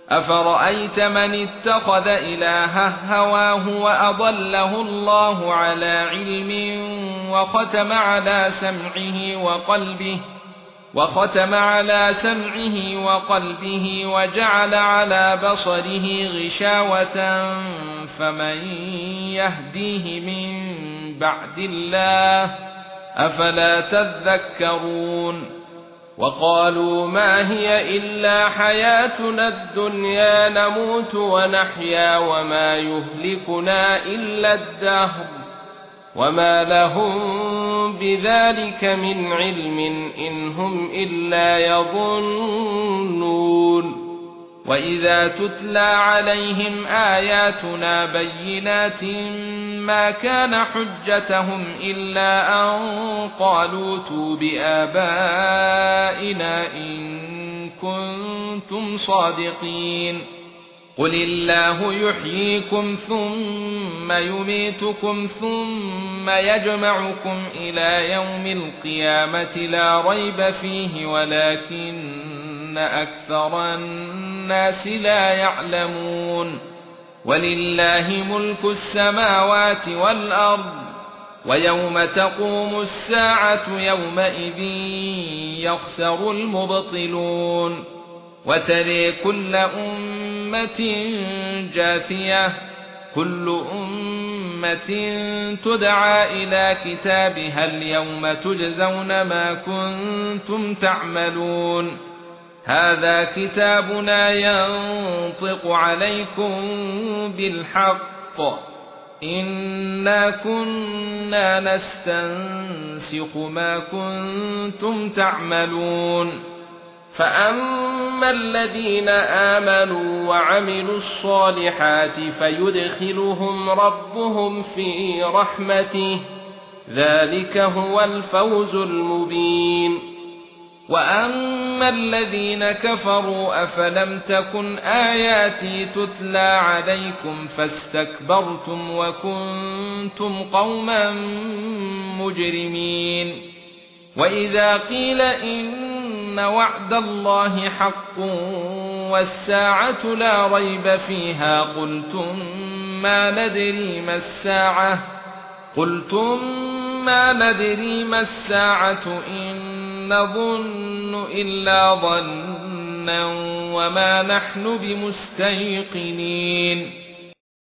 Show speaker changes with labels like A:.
A: أفرأيت من اتخذ إلهه هواه وأضله الله على علم وختم على سمعه وقلبه وجعل على بصره غشاوة فمن يهديه من بعد الله أفلا تذكرون وقالوا ما هي إلا حياتنا الدنيا نموت ونحيا وما يهلكنا إلا الدهر وما لهم بذلك من علم إن هم إلا يظنون وإذا تتلى عليهم آياتنا بينات ما كان حجتهم إلا أن قالوا ائتوا بآبائنا إن كنتم صادقين قل الله يحييكم ثم يميتكم ثم يجمعكم إلى يوم القيامة لا ريب فيه ولكن أكثر الناس لا يعلمون ولله ملك السماوات والأرض ويوم تقوم الساعة يومئذ يخسر المبطلون وترى كل أمة جاثية كل أمة تدعى إلى كتابها اليوم تجزون ما كنتم تعملون هذا كتابنا ينطق عليكم بالحق إنا كنا نستنسخ ما كنتم تعملون فأما الذين آمنوا وعملوا الصالحات فيدخلهم ربهم في رحمته ذلك هو الفوز المبين وأما الذين كفروا أفلم تكن آياتي تتلى عليكم فاستكبرتم وكنتم قوما مجرمين وإذا قيل إن وعد الله حق والساعة لا ريب فيها قلتم ما ندري ما الساعة إن نظن إلا ظنا وما نحن بمستيقنين